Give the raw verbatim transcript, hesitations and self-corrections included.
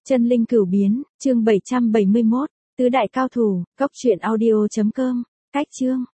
Chân linh cửu biến, chương bảy trăm bảy mươi mốt, tứ đại cao thủ, cốc truyện audio chấm com, cách chương.